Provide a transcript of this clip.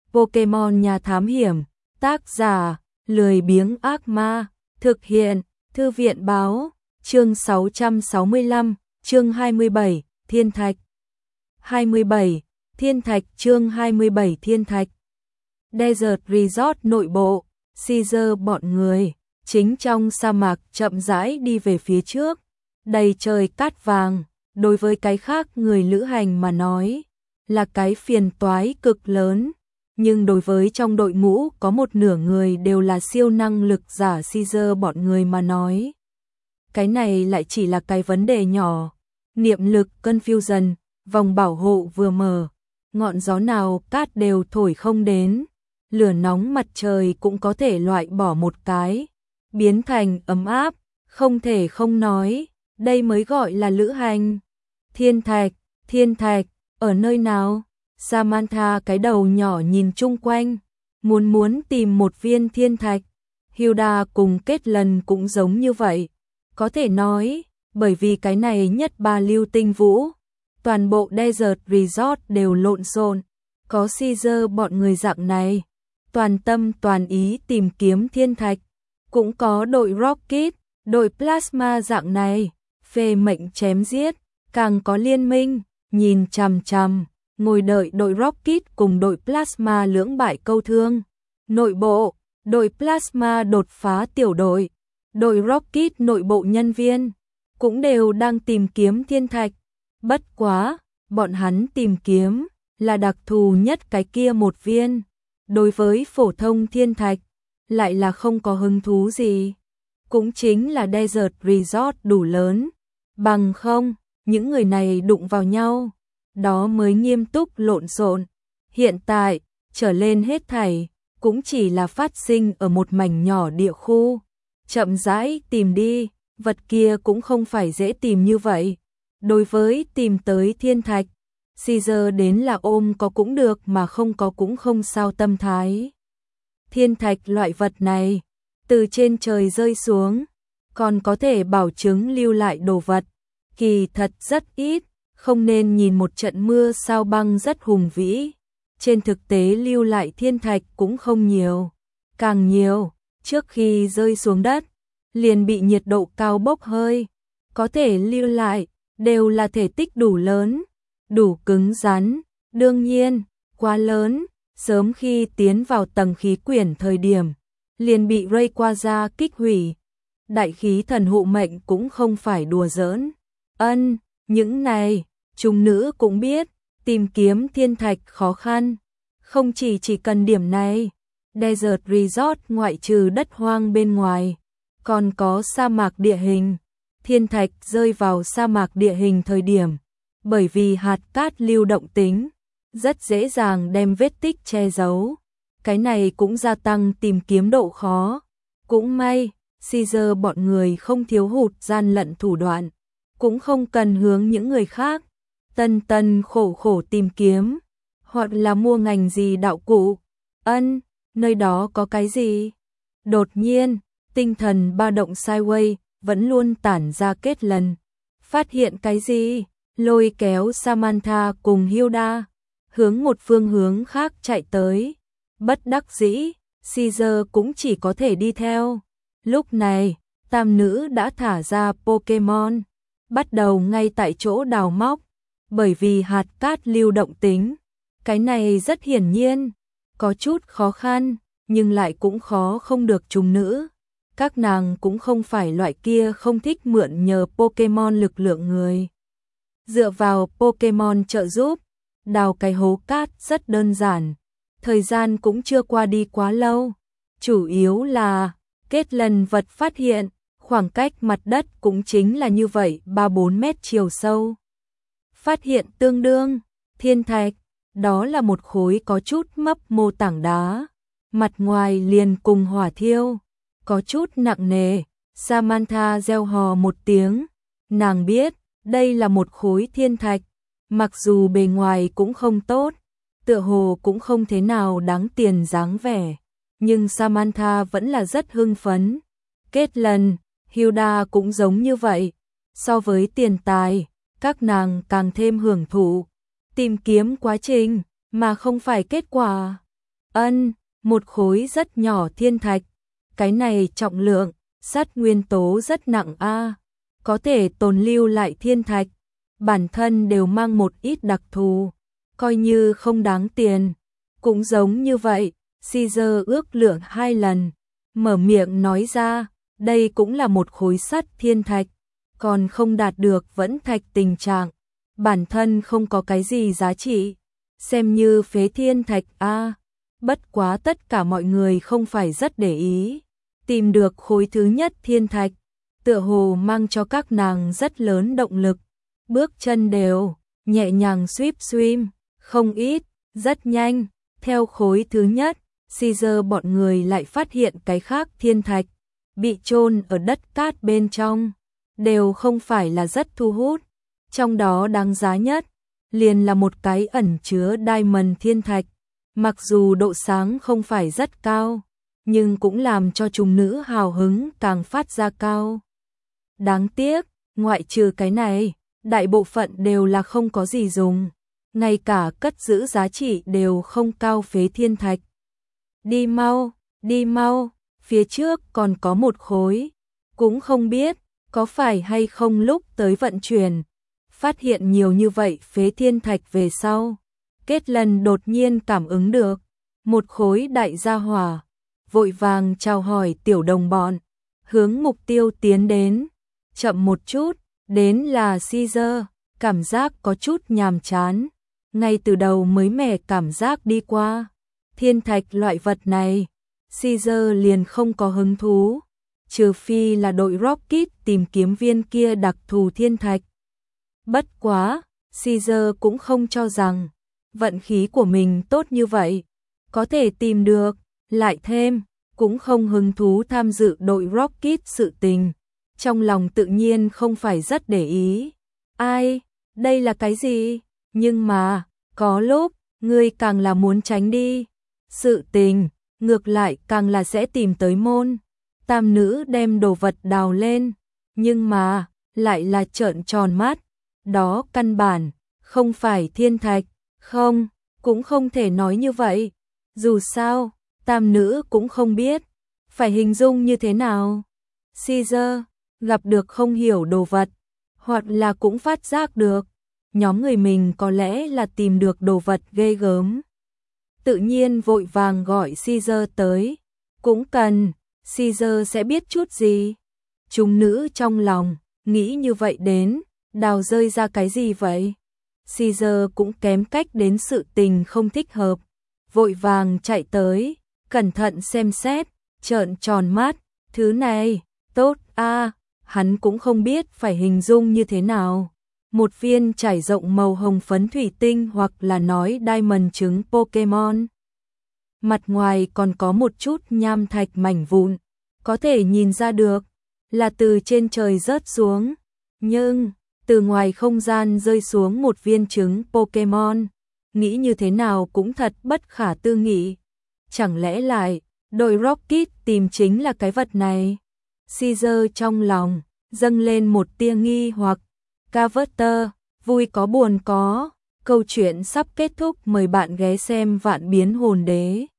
Pokemon nhà thám hiểm, tác giả, lười biếng ác ma, thực hiện, thư viện báo, chương 665, chương 27, Thiên Thạch. 27, Thiên Thạch chương 27 Thiên Thạch. Desert Resort nội bộ, Caesar bọn người, chính trong sa mạc chậm rãi đi về phía trước, đầy trời cát vàng, đối với cái khác người lữ hành mà nói, là cái phiền toái cực lớn. Nhưng đối với trong đội ngũ có một nửa người đều là siêu năng lực giả Caesar bọn người mà nói, cái này lại chỉ là cái vấn đề nhỏ. Niệm lực confusion, vòng bảo hộ vừa mở, ngọn gió nào cát đều thổi không đến, lửa nóng mặt trời cũng có thể loại bỏ một cái, biến thành ấm áp, không thể không nói, đây mới gọi là lữ hành. Thiên thạch, ở nơi nào? Samantha cái đầu nhỏ nhìn chung quanh, muốn tìm một viên thiên thạch. Hilda cùng Kết Lần cũng giống như vậy. Có thể nói, bởi vì cái này nhất ba lưu tinh vũ, toàn bộ Desert Resort đều lộn xộn, có Caesar bọn người dạng này, toàn tâm toàn ý tìm kiếm thiên thạch, cũng có đội Rocket, đội Plasma dạng này, phê mệnh chém giết, càng có liên minh, nhìn chằm chằm, ngồi đợi đội Rocket cùng đội Plasma lưỡng bại câu thương. Nội bộ, đội Plasma đột phá tiểu đội Rocket nội bộ nhân viên, cũng đều đang tìm kiếm thiên thạch. Bất quá, bọn hắn tìm kiếm là đặc thù nhất cái kia một viên. Đối với phổ thông thiên thạch, lại là không có hứng thú gì. Cũng chính là Desert Resort đủ lớn. Bằng không, những người này đụng vào nhau, đó mới nghiêm túc lộn xộn. Hiện tại, trở lên hết thảy, cũng chỉ là phát sinh ở một mảnh nhỏ địa khu. Chậm rãi tìm đi, vật kia cũng không phải dễ tìm như vậy. Đối với tìm tới thiên thạch, Caesar đến là ôm có cũng được mà không có cũng không sao tâm thái. Thiên thạch loại vật này, từ trên trời rơi xuống, còn có thể bảo chứng lưu lại đồ vật, kỳ thật rất ít, không nên nhìn một trận mưa sao băng rất hùng vĩ. Trên thực tế lưu lại thiên thạch cũng không nhiều, càng nhiều, trước khi rơi xuống đất, liền bị nhiệt độ cao bốc hơi, có thể lưu lại, đều là thể tích đủ lớn, đủ cứng rắn, đương nhiên, quá lớn, sớm khi tiến vào tầng khí quyển thời điểm, liền bị Rayquaza kích hủy. Đại khí thần hộ mệnh cũng không phải đùa giỡn. Những này, chúng nữ cũng biết, tìm kiếm thiên thạch khó khăn, không chỉ cần điểm này. Desert Resort ngoại trừ đất hoang bên ngoài, còn có sa mạc địa hình. Thiên thạch rơi vào sa mạc địa hình thời điểm, bởi vì hạt cát lưu động tính, rất dễ dàng đem vết tích che giấu. Cái này cũng gia tăng tìm kiếm độ khó. Cũng may, Caesar bọn người không thiếu hụt gian lận thủ đoạn, cũng không cần hướng những người khác tân khổ tìm kiếm, hoặc là mua ngành gì đạo cụ. Nơi đó có cái gì? Đột nhiên, tinh thần ba động Sideway vẫn luôn tản ra Kết Lần. Phát hiện cái gì? Lôi kéo Samantha cùng Hilda, hướng một phương hướng khác chạy tới. Bất đắc dĩ, Caesar cũng chỉ có thể đi theo. Lúc này, tam nữ đã thả ra Pokemon, bắt đầu ngay tại chỗ đào móc, bởi vì hạt cát lưu động tính. Cái này rất hiển nhiên, có chút khó khăn, nhưng lại cũng khó không được chúng nữ. Các nàng cũng không phải loại kia không thích mượn nhờ Pokemon lực lượng người. Dựa vào Pokemon trợ giúp, đào cái hố cát rất đơn giản, thời gian cũng chưa qua đi quá lâu. Chủ yếu là, Kết Lần vật phát hiện, khoảng cách mặt đất cũng chính là như vậy 3-4 mét chiều sâu. Phát hiện tương đương, thiên thạch, đó là một khối có chút mấp mô tảng đá, mặt ngoài liền cùng hỏa thiêu, có chút nặng nề. Samantha reo hò một tiếng, nàng biết, đây là một khối thiên thạch, mặc dù bề ngoài cũng không tốt, tựa hồ cũng không thế nào đáng tiền dáng vẻ, nhưng Samantha vẫn là rất hưng phấn. Kết Lần, Hilda cũng giống như vậy, so với tiền tài, các nàng càng thêm hưởng thụ tìm kiếm quá trình, mà không phải kết quả. Một khối rất nhỏ thiên thạch. Cái này trọng lượng, sắt nguyên tố rất nặng a, có thể tồn lưu lại thiên thạch. Bản thân đều mang một ít đặc thù, coi như không đáng tiền. Cũng giống như vậy, Caesar ước lượng 2 lần, mở miệng nói ra, đây cũng là một khối sắt thiên thạch, còn không đạt được vẫn thạch tình trạng, bản thân không có cái gì giá trị, xem như phế thiên thạch a. Bất quá tất cả mọi người không phải rất để ý, tìm được khối thứ nhất thiên thạch, tựa hồ mang cho các nàng rất lớn động lực, bước chân đều, nhẹ nhàng xuýp xuym, không ít, rất nhanh, theo khối thứ nhất, Caesar bọn người lại phát hiện cái khác thiên thạch, bị chôn ở đất cát bên trong, đều không phải là rất thu hút, trong đó đáng giá nhất, liền là một cái ẩn chứa diamond thiên thạch, mặc dù độ sáng không phải rất cao, nhưng cũng làm cho chúng nữ hào hứng càng phát ra cao. Đáng tiếc, ngoại trừ cái này, đại bộ phận đều là không có gì dùng, ngay cả cất giữ giá trị đều không cao phế thiên thạch. Đi mau, phía trước còn có một khối, cũng không biết có phải hay không lúc tới vận chuyển, phát hiện nhiều như vậy phế thiên thạch về sau. Kết lần đột nhiên cảm ứng được, một khối đại gia hỏa, vội vàng chào hỏi tiểu đồng bọn, hướng mục tiêu tiến đến, chậm một chút, đến là Caesar, cảm giác có chút nhàm chán, ngay từ đầu mới mẻ cảm giác đi qua, thiên thạch loại vật này, Caesar liền không có hứng thú, trừ phi là đội Rocket tìm kiếm viên kia đặc thù thiên thạch. Bất quá, Caesar cũng không cho rằng vận khí của mình tốt như vậy, có thể tìm được, lại thêm, cũng không hứng thú tham dự đội Rocket sự tình, trong lòng tự nhiên không phải rất để ý. Ai, đây là cái gì? Nhưng mà, có lúc, ngươi càng là muốn tránh đi, sự tình, ngược lại càng là sẽ tìm tới môn. Tam nữ đem đồ vật đào lên, nhưng mà, lại là trợn tròn mắt, đó căn bản, không phải thiên thạch. Không, cũng không thể nói như vậy. Dù sao, tam nữ cũng không biết, phải hình dung như thế nào. Caesar, gặp được không hiểu đồ vật, hoặc là cũng phát giác được, nhóm người mình có lẽ là tìm được đồ vật ghê gớm. Tự nhiên vội vàng gọi Caesar tới, cũng cần, Caesar sẽ biết chút gì. Chúng nữ trong lòng, nghĩ như vậy đến, đào rơi ra cái gì vậy? Caesar cũng kém cách đến sự tình không thích hợp, vội vàng chạy tới, cẩn thận xem xét, trợn tròn mắt, thứ này, tốt a, hắn cũng không biết phải hình dung như thế nào. Một viên trải rộng màu hồng phấn thủy tinh hoặc là nói diamond trứng Pokemon. Mặt ngoài còn có một chút nham thạch mảnh vụn, có thể nhìn ra được là từ trên trời rớt xuống, nhưng từ ngoài không gian rơi xuống một viên trứng Pokemon, nghĩ như thế nào cũng thật bất khả tư nghị. Chẳng lẽ lại, đội Rocket tìm chính là cái vật này? Caesar trong lòng, dâng lên một tia nghi hoặc. Carver, vui có buồn có, câu chuyện sắp kết thúc, mời bạn ghé xem Vạn Biến Hồn Đế.